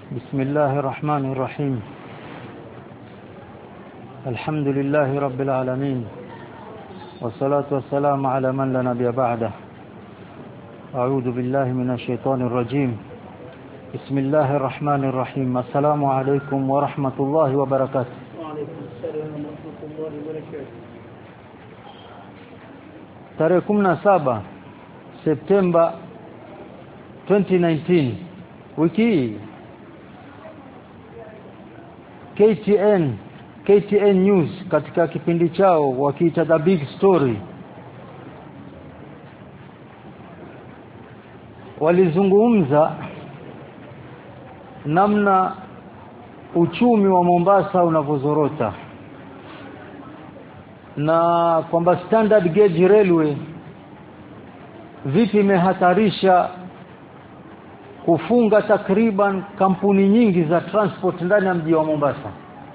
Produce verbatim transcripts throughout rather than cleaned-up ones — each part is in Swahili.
بسم الله الرحمن الرحيم. الحمد لله رب العالمين، والصلاة والسلام على من لا نبي بعده. أعوذ بالله من الشيطان الرجيم. بسم الله الرحمن الرحيم. السلام عليكم ورحمة الله وبركاته. وعليكم السلام ورحمة الله وبركاته. tarehe kumi na saba Septemba twenty nineteen, wiki hii K T N K T N News katika kipindi chao wakiita The Big Story walizungumza namna uchumi wa Mombasa unavozorota, na kwamba standard gauge railway vipi imehatarisha kufunga takriban kampuni nyingi za transport ndani ya mji wa Mombasa.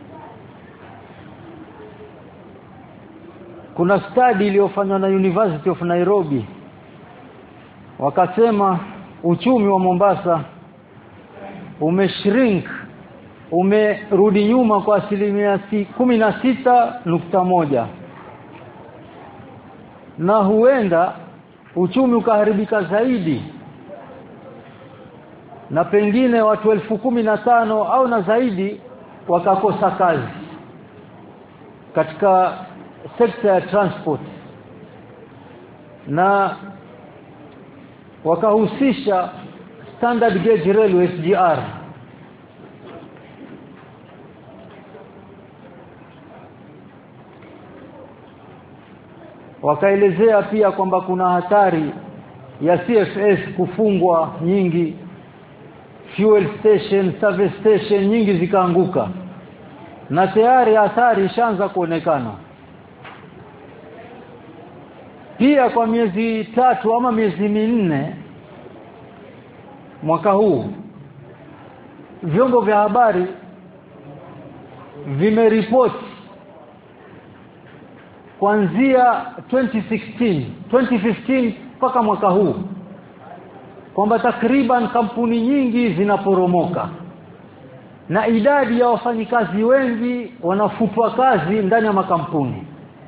Kuna study iliyofanywa na University of Nairobi, wakasema uchumi wa Mombasa umeshrink, umerudi nyuma kwa asilimia kumi na sita nukta moja, na huenda uchumi ukaharibika zaidi, na pengine watu elfu kumi na tano au na zaidi wakakosa kazi katika sekta ya transport, na wakahusisha standard gauge railway S G R. Wakaelezea pia kwamba kuna hatari ya C F S kufungwa nyingi, fuel station, service station nyingi zikaanguka, na tayari hatari ishaanza kuonekana. Pia kwa miezi tatu ama miezi minne mwaka huu, vyombo vya habari vimeripoti kuanzia twenty sixteen, twenty fifteen mpaka mwaka huu kwamba takriban kampuni nyingi zinaporomoka, na idadi ya wafanyikazi wengi wanafutwa kazi ndani ya makampuni.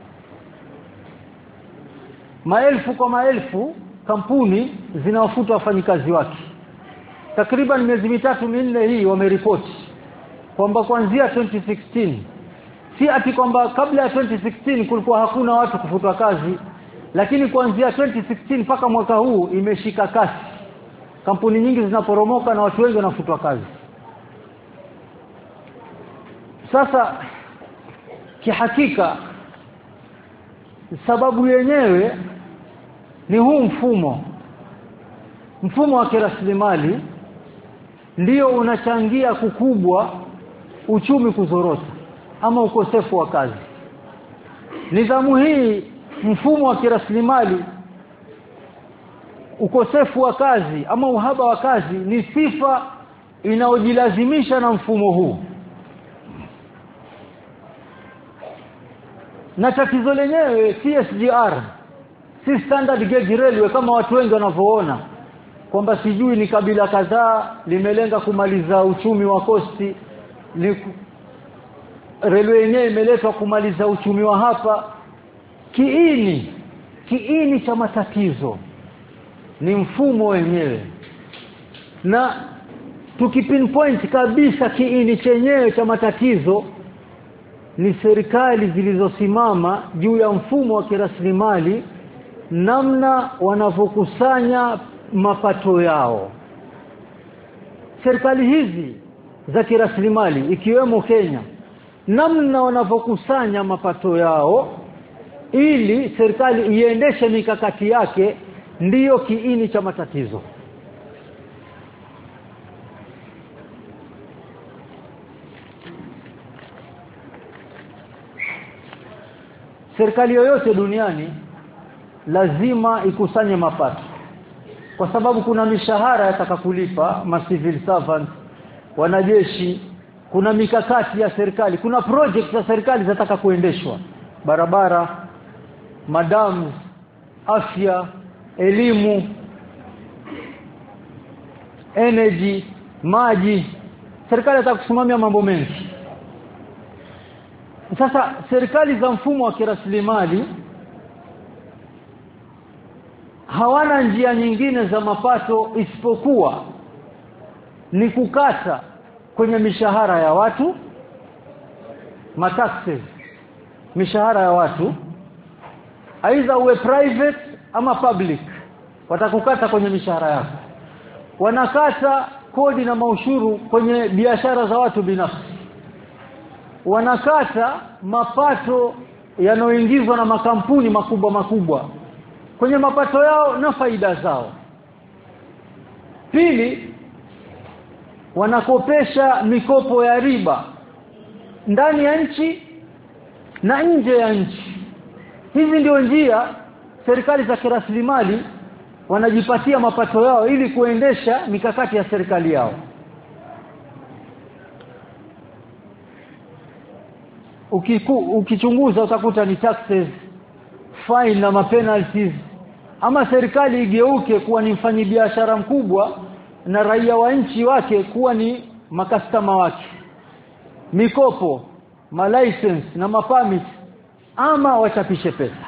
Maelfu kwa maelfu kampuni zinawafuta wafanyikazi wake. Takriban miezi mitatu minne hii wameripoti kwamba kuanzia twenty sixteen, si ati kwamba kabla ya twenty sixteen kulikuwa hakuna watu kufutwa kazi, lakini kuanzia twenty sixteen mpaka mwaka huu imeshika kasi. Kampuni nyingi zinaporomoka na watu wengi wanafutwa kazi. Sasa kihakika sababu yenyewe ni huu mfumo mfumo wa kiraslimali ndio unachangia kukubwa uchumi kuzorota ama ukosefu wa kazi. Nidhamu hii, mfumo wa kiraslimali, ukosefu wa kazi ama uhaba wa kazi ni sifa inayojilazimisha na mfumo huu. Na tatizo lenyewe si S G R, si standard gauge railway kama watu wengi wanavyoona kwamba sijui ni kabila kadhaa limelenga kumaliza uchumi wa kosti, ni railway yenyewe imeletwa kumaliza uchumi wa hapa. Kiini kiini cha matatizo ni mfumo wenyewe, na tukipinpoint kabisa kiini chenyewe cha matatizo ni serikali zilizosimama juu ya mfumo wa kiraslimali, namna wanavyokusanya mapato yao. Serikali hizi za kiraslimali ikiwemo Kenya, namna wanavyokusanya mapato yao ili serikali iendeshe mikakati yake, ndiyo kiini cha matatizo. Serikali yoyote duniani lazima ikusanye mapato, kwa sababu kuna mishahara yatakakulipa ma civil servants, wanajeshi, kuna mikakati ya serikali, kuna project za serikali zataka kuendeshwa, barabara, madams, afya, elimu, energy, maji, serikali itakusimamia mambo mengi. Sasa serikali za mfumo wa kiraslimali hawana njia nyingine za mapato isipokuwa ni kukata kwenye mishahara ya watu, mataxes, mishahara ya watu, aidha uwe private ama public, watakukata kwenye mishahara yako. Wanakata kodi na maushuru kwenye biashara za watu binafsi. Wanakata mapato yanayoingizwa na makampuni makubwa makubwa kwenye mapato yao na faida zao. Pili, wanakopesha mikopo ya riba ndani ya nchi na nje ya nchi. Hizi ndio njia serikali za kiraslimali wanajipatia mapato yao ili kuendesha mikakati ya serikali yao. Ukiku, ukichunguza utakuta ni taxes, fine na penalties. Ama serikali igeuke kuwa ni mfanyabiashara mkubwa na raia wa nchi wake kuwa ni makastoma wake. Mikopo, ma license na ma permit, ama wachapishe pesa.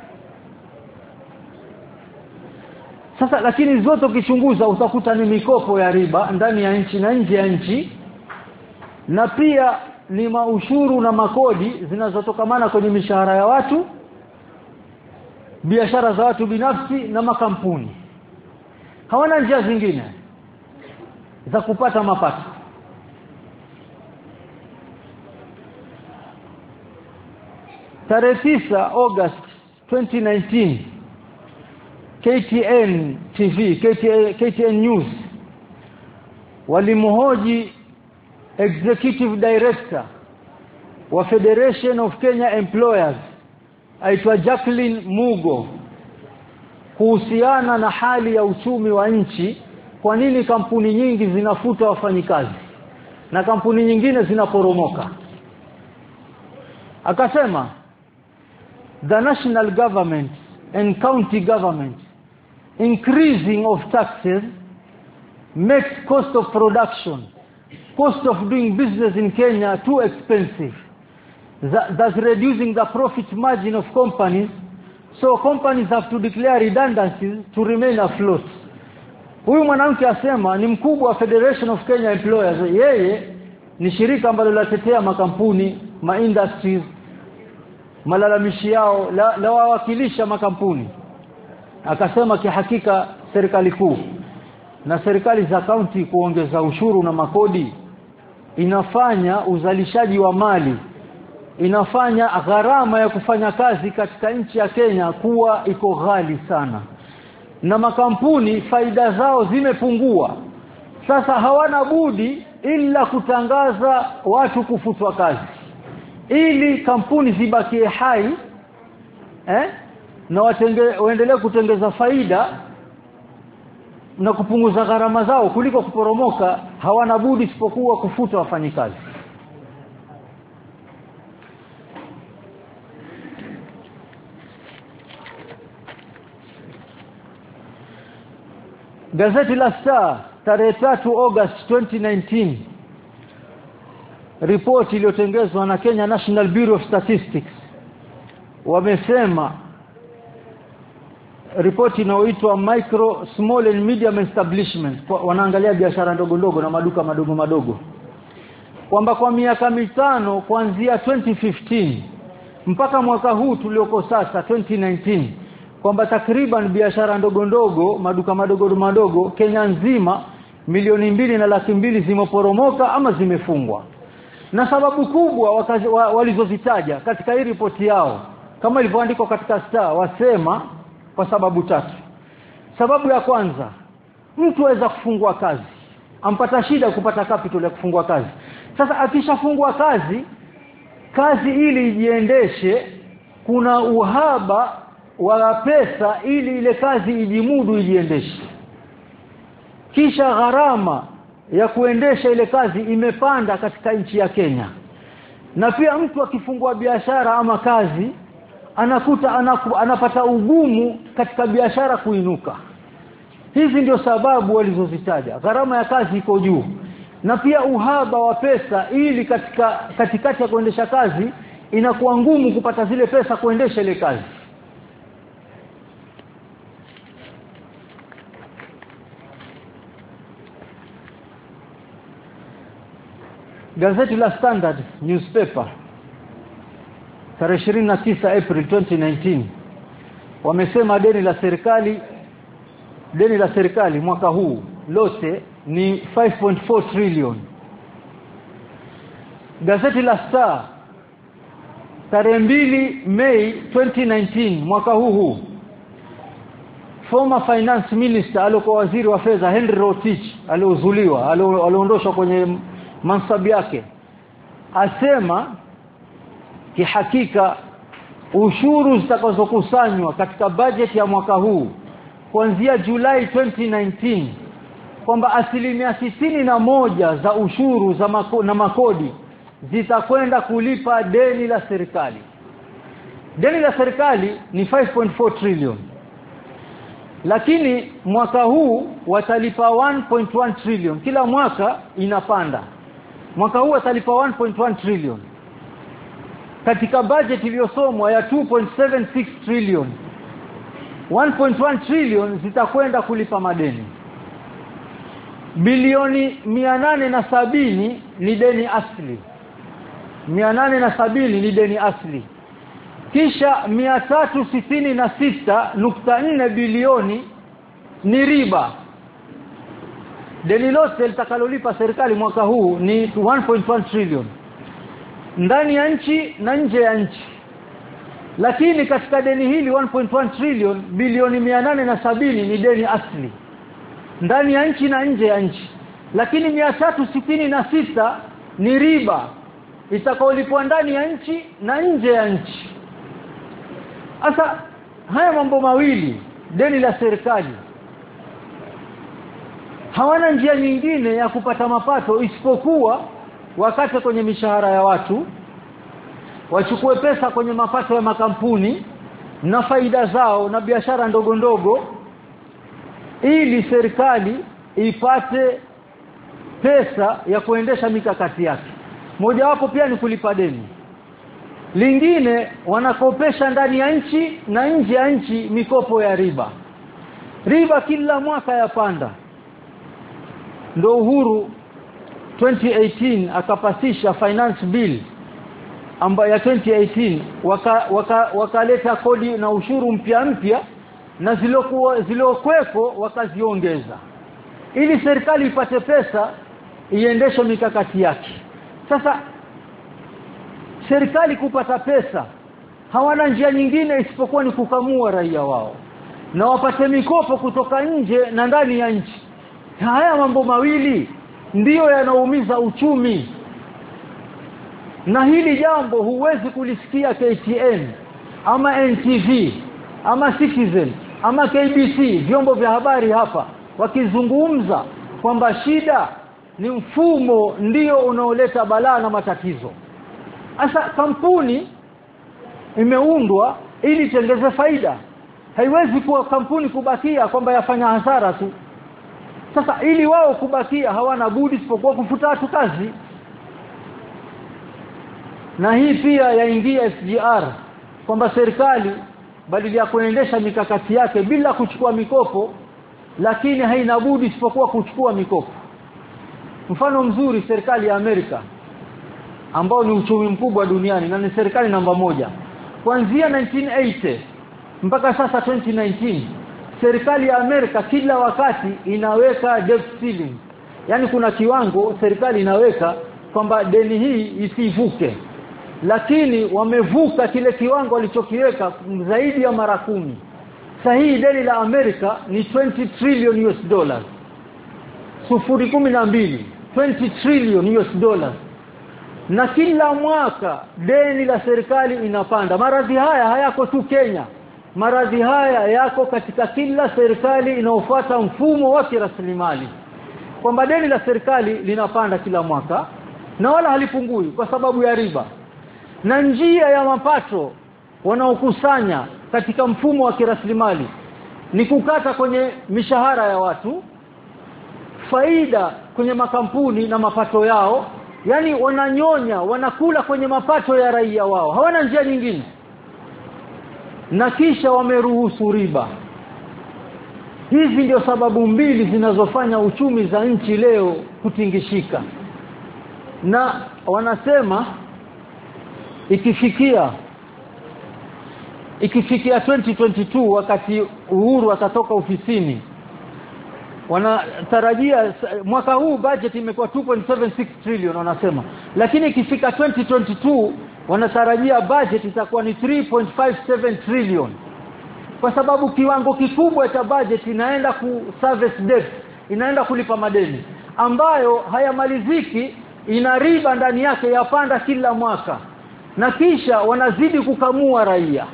Sasa lakini zote ukichunguza utakuta ni mikopo ya riba ndani ya nchi na nje ya nchi, na pia ni maushuru na makodi zinazotokamana kwenye mishahara ya watu, biashara za watu binafsi na makampuni. Hawana njia zingine za kupata mapato. Tarehe tisa August twenty nineteen, K T N T V, K T N, K T N News walimhoji Executive Director wa Federation of Kenya Employers aitwa Jacqueline Mugo kuhusiana na hali ya uchumi wa nchi. Kwa nini kampuni nyingi zinafuta wafanyikazi na kampuni nyingine zinaporomoka? Akasema the national government and county government increasing of taxes makes cost of production, cost of doing business in Kenya too expensive, thus reducing the profit margin of companies, so companies have to declare redundancies to remain afloat. Huyu mwanamke asema ni mkubwa wa Federation of Kenya Employers. Yeye ni shirika ambalo latetea makampuni, ma industries, malalamishi yao la, la wawakilisha makampuni. Akasema kihakika serikali kuu na serikali za kaunti kuongeza ushuru na makodi inafanya uzalishaji wa mali, inafanya gharama ya kufanya kazi katika nchi ya Kenya kuwa iko ghali sana, na makampuni faida zao zimepungua. Sasa hawana budi ila kutangaza watu kufutwa kazi ili kampuni zibakie hai, eh na watenge, waendelee kutengeza faida na kupunguza gharama zao kuliko kuporomoka. Hawana budi isipokuwa kufuta wafanyikazi. Gazeti la Star tarehe tatu August twenty nineteen, ripoti iliyotengezwa na Kenya National Bureau of Statistics, wamesema ripoti inayoitwa Micro Small and Medium Establishments, wanaangalia biashara ndogo ndogo na maduka madogo madogo, kwamba kwa miaka mitano kuanzia twenty fifteen mpaka mwaka huu tulioko sasa twenty nineteen, kwamba takriban biashara ndogo ndogo, maduka madogo madogo Kenya nzima milioni mbili na laki mbili zimeporomoka ama zimefungwa. Na sababu kubwa walizozitaja katika hii ripoti yao kama ilivyoandikwa katika Star, wasema kwa sababu tatu. Sababu ya kwanza, mtu aweza kufungua kazi, ampata shida kupata capital ya kufungua kazi. Sasa akishafungua kazi, kazi ili ijiendeshe, kuna uhaba wa pesa ili ile kazi ijimudu ijiendeshe. Kisha gharama ya kuendesha ile kazi imepanda katika nchi ya Kenya. Na pia mtu akifungua biashara ama kazi anakuta anaku, anapata ugumu katika biashara kuinuka. Hizi ndio sababu walizozitaja. Gharama ya kazi iko juu, na pia uhaba wa pesa, ili katika katikati ya kuendesha kazi inakuwa ngumu kupata zile pesa kuendesha ile kazi. Gazeti la Standard newspaper tarehe ishirini na tisa April twenty nineteen wamesema deni la serikali deni la serikali mwaka huu lote ni five point four trillion. Gazeti la Star tarehe mbili Mei twenty nineteen mwaka huu huu, former finance minister alikuwa waziri wa fedha Henry Rotich aliozuliwa aliondoshwa kwenye mansabu yake, asema kihakika ushuru zitakazokusanywa katika budget ya mwaka huu kuanzia Julai twenty nineteen kwamba asilimia sitini na moja za ushuru za mako, na makodi zitakwenda kulipa deni la serikali. Deni la serikali ni five point four trillion, lakini mwaka huu watalipa one point one trillion. Kila mwaka inapanda. Mwaka huu watalipa one point one trillion. Katika budget iliyosomwa ya two point seven six trillion, one point one trillion zitakwenda kulipa madeni. Bilioni mia nane na sabini ni deni asili. mia nane na sabini ni deni asili. Kisha mia tatu sitini na sita nukta nne bilioni ni riba. Deni lote litakalolipa serikali mwaka huu ni one point one trillion. Ndani ya nchi na nje ya nchi. Lakini katika deni hili one point one trillion, bilioni mia nane na sabini ni deni asili. Ndani ya nchi na nje ya nchi. Lakini mia tatu sitini na sita ni riba itakaolipwa ndani ya nchi na nje ya nchi. Sasa haya mambo mawili, deni la serikali, hawana njia nyingine ya kupata mapato isipokuwa wakate kwenye mishahara ya watu, wachukue pesa kwenye mapato ya makampuni na faida zao na biashara ndogo ndogo, ili serikali ipate pesa ya kuendesha mikakati yake. Moja wapo pia ni kulipa deni. Lingine wanakopesha ndani ya nchi na nje ya nchi mikopo ya riba. Riba kila mwaka yapanda. Ndio Uhuru twenty eighteen akapasisha finance bill ambayo ya twenty eighteen wakaleta waka, waka kodi na ushuru mpya mpya, na zilokuwa zilokweko wakaziongeza ili serikali ipate pesa iendeshe mikakati yake. Sasa serikali kupata pesa hawana njia nyingine isipokuwa ni kukamua raia wao na wapate mikopo kutoka nje na ndani ya nchi. Haya mambo mawili ndiyo yanaumiza uchumi, na hili jambo huwezi kulisikia K T N ama N T V ama Citizen ama K B C, vyombo vya habari hapa wakizungumza kwamba shida ni mfumo ndio unaoleta balaa na matatizo. Asa kampuni imeundwa ili tengeze faida. Haiwezi kuwa kampuni kubakia kwamba yafanya hasara tu. Sasa ili wao kubakia hawana budi isipokuwa kufuta watu kazi. Na hii pia yaingia S G R kwamba serikali badala ya kuendesha mikakati yake bila kuchukua mikopo, lakini haina budi isipokuwa kuchukua mikopo. Mfano mzuri, serikali ya Amerika ambao ni uchumi mkubwa duniani na ni serikali namba moja, kuanzia nineteen eighty mpaka sasa twenty nineteen, serikali ya Amerika kila wakati inaweka debt ceiling. Yaani kuna kiwango serikali inaweka kwamba deni hii isivuke, lakini wamevuka kile kiwango walichokiweka zaidi ya mara kumi. Sahihi deni la Amerika ni twenty trillion U S dollars. Sufuri kumi na mbili, twenty trillion U S dollars. Na kila mwaka deni la serikali inapanda. Maradhi haya hayako tu Kenya. Maradhi haya yako katika kila serikali inaofuata mfumo wa kiraslimali. Kwamba deni la serikali linapanda kila mwaka na wala halipungui kwa sababu ya riba. Na njia ya mapato wanaokusanya katika mfumo wa kiraslimali ni kukata kwenye mishahara ya watu, faida kwenye makampuni na mapato yao, yani wananyonya, wanakula kwenye mapato ya raia wao, hawana njia nyingine. Na kisha wameruhusu riba. Hizi ndio sababu mbili zinazofanya uchumi za nchi leo kutingishika. Na wanasema ikifikia ikifikia twenty twenty-two wakati Uhuru atatoka ofisini, wanatarajia mwaka huu budget imekuwa two point seven six trillion wanasema, lakini ikifika twenty twenty-two wanatarajia budget itakuwa ni three point five seven trillion, kwa sababu kiwango kikubwa cha budget inaenda ku service debt, inaenda kulipa madeni ambayo hayamaliziki, ina riba ndani yake yapanda kila mwaka, na kisha wanazidi kukamua raia.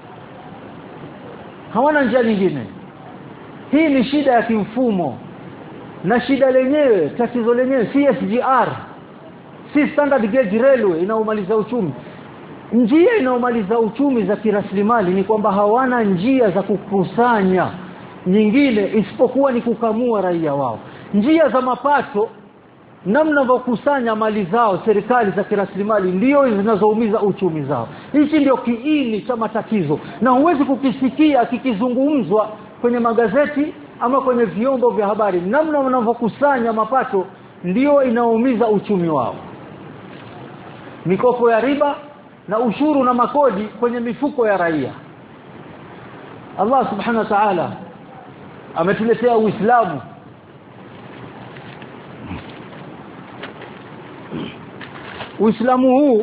Hawana njia nyingine. Hii ni shida ya kimfumo, na shida lenyewe, tatizo lenyewe C S G R, si standard gauge railway inaomaliza uchumi. Njia inaomaliza uchumi za kiraslimali ni kwamba hawana njia za kukusanya nyingine isipokuwa ni kukamua raia wao. Njia za mapato, namna ya kukusanya mali zao serikali za kiraslimali, ndio zinazoumiza uchumi zao. Hichi ndio kiini cha matatizo, na huwezi kukisikia kikizungumzwa kwenye magazeti ama kwenye vyombo vya habari. Namna wanavyokusanya mapato ndio inaumiza uchumi wao. Mikopo ya riba na ushuru na makodi kwenye mifuko ya raia. Allah subhanahu wa ta'ala ametuletea Uislamu. Uislamu huu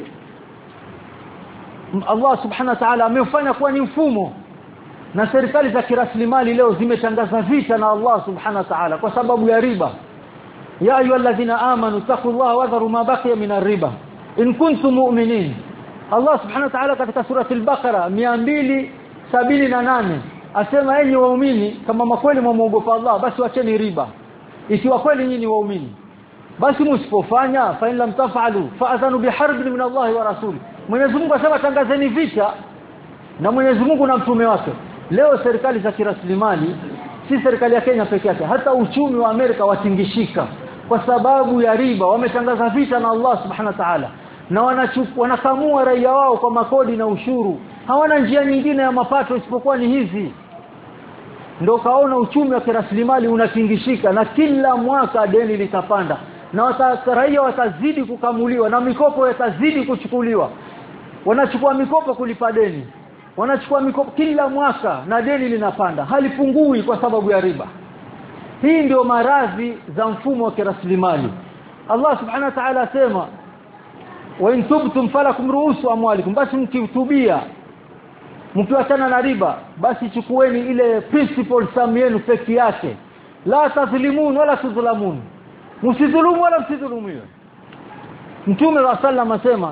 Allah subhanahu wa ta'ala ameufanya kuwa ni mfumo, na serikali za kiraslimali leo zimetangaza vita na Allah subhanahu wa ta'ala kwa sababu ya riba. Ya ayyuhalladhina amanu taqullaha wadharu ma baqiya min ar-riba in kuntum mu'minin. Allah subhanahu wa ta'ala katika surati al-Baqara mia mbili sabini na nane asema, enyi waumini, kama makweli mwamuogopa Allah basi wacheni riba, ikiwa kweli nyinyi waumini. Basi msipofanya fa in lam taf'alu fa'adhanu biharbin min Allah wa rasuli. Mwenyezi Mungu asema tangazeni vita na Mwenyezi Mungu na mtume wake. Leo serikali za kiraslimali, si serikali ya Kenya pekee yake, hata uchumi wa Amerika watingishika kwa sababu ya riba. Wametangaza vita na Allah subhanahu wa ta'ala, na wanachukua wanakamua raia wao kwa makodi na ushuru. Hawana njia nyingine ya mapato isipokuwa ni hizi. Ndio kaona uchumi wa kiraslimali unatingishika, na kila mwaka deni litapanda, na wataraia watazidi kukamuliwa, na mikopo yatazidi kuchukuliwa. Wanachukua mikopo kulipa deni, wanachukua mikopo kila mwaka, na deni linapanda, halipungui kwa sababu ya riba. Hii ndio maradhi za mfumo wa kiraslimali. Allah subhanahu wa ta'ala asema, wa in tubtum falakum ru'usu amwalikum, basi mkitubia mkiachana na riba basi chukueni ile principal sum yenu pekee yake. La tadhlimun wala tudhlamun, msidhulumu wala msidhulumiwe. Mtume wa sallam asema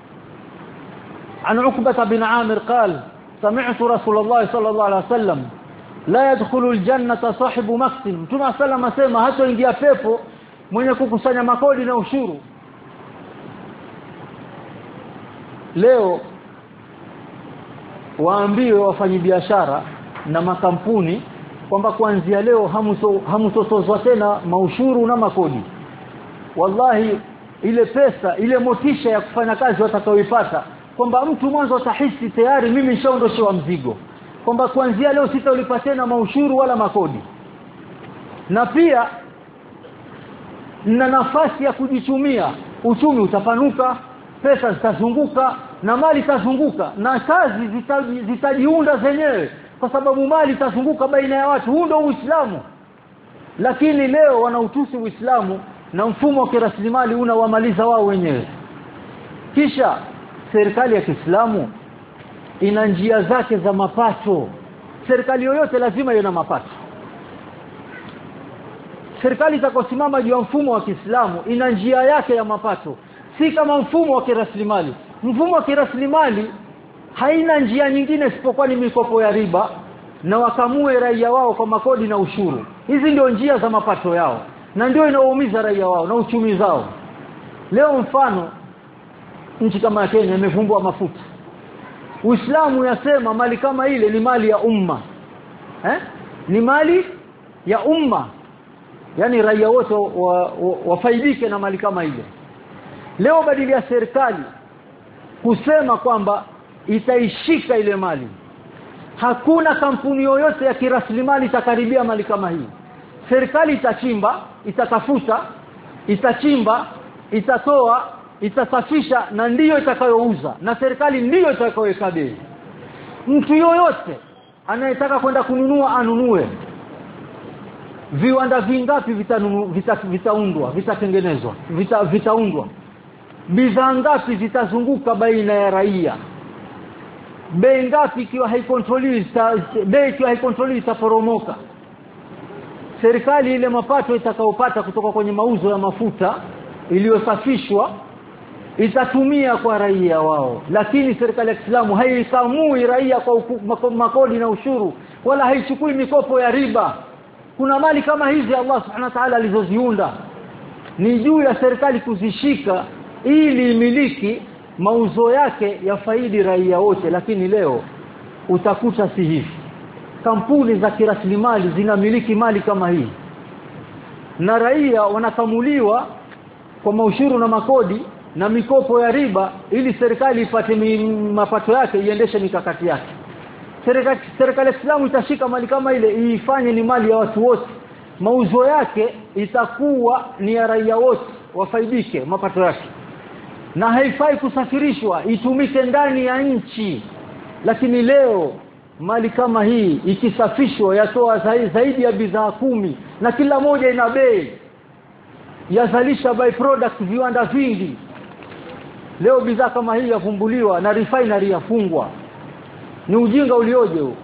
an Uqbah bin Amir قال سمعت رسول الله صلى الله عليه وسلم لا يدخل الجنة صاحب مقت. Mtume wa sallam asema hataingia pepo mwenye kukusanya makodi na ushuru. Leo waambiwe wafanyabiashara na makampuni kwamba kuanzia leo hamutotozwa tena maushuru na makodi. Wallahi ile pesa, ile motisha ya kufanya kazi watakaoipata, kwamba mtu mwanzo atahisi tayari mimi nishaondoshewa mzigo, kwamba kuanzia leo sitalipa tena maushuru wala makodi. Na pia na nafasi ya kujichumia, uchumi utapanuka, pesa zitazunguka na mali itazunguka, na kazi zitajiunda zenyewe kwa sababu mali itazunguka baina ya watu. Huu ndio Uislamu. Lakini leo wanautusi Uislamu na mfumo wa kiraslimali unawamaliza wao wenyewe. Kisha serikali ya Kiislamu ina njia zake za mapato. Serikali yoyote lazima iwe na mapato. Serikali itakayosimama juu ya mfumo wa Kiislamu ina njia yake ya mapato, si kama mfumo wa kiraslimali. Mfumo wa kiraslimali haina njia nyingine isipokuwa ni mikopo ya riba, na wakamue raia wao kwa makodi na ushuru. Hizi ndio njia za mapato yao, na ndio inaumiza raia wao na uchumi zao. Leo mfano nchi kama Kenya imevumbwa mafuta. Uislamu yasema mali kama ile ni mali ya umma. Eh? Ni mali ya umma. yani raia wote wafaidike wa, wa na mali kama ile. Leo badili ya serikali kusema kwamba itaishika ile mali, hakuna kampuni yoyote ya kiraslimali itakaribia mali kama hii. Serikali itachimba, itatafuta, itachimba, itatoa, itasafisha na ndiyo itakayouza, na serikali ndiyo itakayoweka bei. Mtu yoyote anayetaka kwenda kununua anunue. Viwanda vingapi vitanunu vita, vitaundwa, vitatengenezwa, vita, vitaundwa. Bidhaa ngapi zitazunguka baina ya raia? Bei ngapi ikiwa haikontroliwi, bei ikiwa haikontroliwi itaporomoka. Serikali ile mapato itakayopata kutoka kwenye mauzo ya mafuta iliyosafishwa itatumia kwa raia wao, lakini serikali ya Kiislamu haikamui raia kwa makodi na ushuru, wala haichukui mikopo ya riba. Kuna mali kama hizi Allah subhanahu wa ta'ala alizoziunda, ni juu ya serikali kuzishika ili imiliki, mauzo yake ya faidi raia wote. Lakini leo utakuta si hivi. Kampuni za kiraslimali zinamiliki mali kama hii, na raia wanakamuliwa kwa maushuru na makodi na mikopo ya riba ili serikali ipate mapato yake, iendeshe mikakati yake. Serikali serikali ya Islamu itashika mali kama ile, ifanye ni mali ya watu wote, mauzo yake itakuwa ni ya raia wote, wafaidike mapato yake, na haifai kusafirishwa, itumike ndani ya nchi. Lakini leo mali kama hii ikisafishwa yatoa zaidi ya bidhaa kumi na kila moja ina bei, yazalisha by product viwanda vingi. Leo bidhaa kama hii yavumbuliwa na refinery yafungwa. Ni ujinga ulioje huu.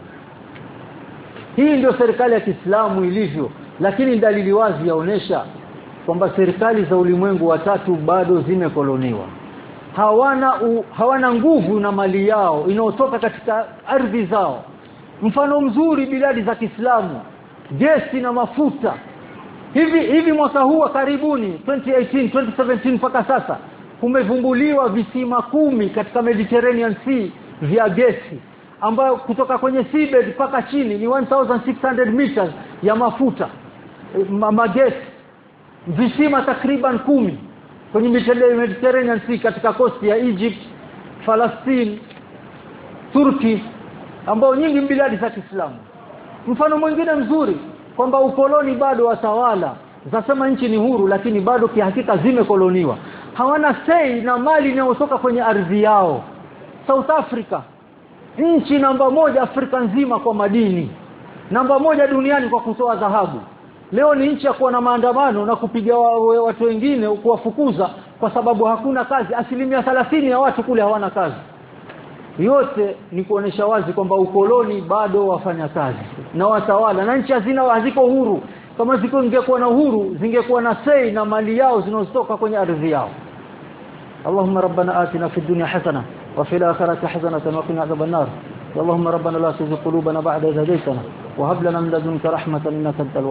Hii ndio serikali ya Kiislamu ilivyo. Lakini dalili wazi yaonesha kwamba serikali za ulimwengu wa tatu bado zimekoloniwa. Hawana u, hawana nguvu na mali yao inayotoka katika ardhi zao. Mfano mzuri biladi za Kiislamu, gesi na mafuta. Hivi hivi mwaka huu karibuni twenty eighteen twenty seventeen mpaka sasa kumevumbuliwa visima kumi katika Mediterranean Sea vya gesi, ambayo kutoka kwenye seabed mpaka chini ni one thousand six hundred meters ya mafuta magesi. Visima takriban kumi kwenye Mediterranean Sea katika coast ya Egypt, Palestine, Turki, ambao nyingi biladi za Kiislamu. Mfano mwingine mzuri kwamba ukoloni bado watawala zasema nchi ni huru, lakini bado kihakika zimekoloniwa. Hawana say na mali inayotoka kwenye ardhi yao. South Africa, nchi namba moja Afrika nzima kwa madini, namba moja duniani kwa kutoa dhahabu, leo ni nchi ya kuwa na maandamano na kupiga watu wengine kuwafukuza kwa sababu hakuna kazi. Asilimia thelathini ya watu kule hawana kazi. Yote ni kuonesha wazi kwamba ukoloni bado wafanya kazi na watawala, na nchi hazina haziko huru. Kama zingekuwa na uhuru zingekuwa na say na mali yao zinazotoka kwenye ardhi yao. Allahumma rabbana atina fid dunya hasana wa fil akhirati hasanatan wa qina adhaban nar. Allahumma rabbana la tuzigh qulubana ba'da idh hadaytana wa hab lana min ladunka rahmatan innaka antal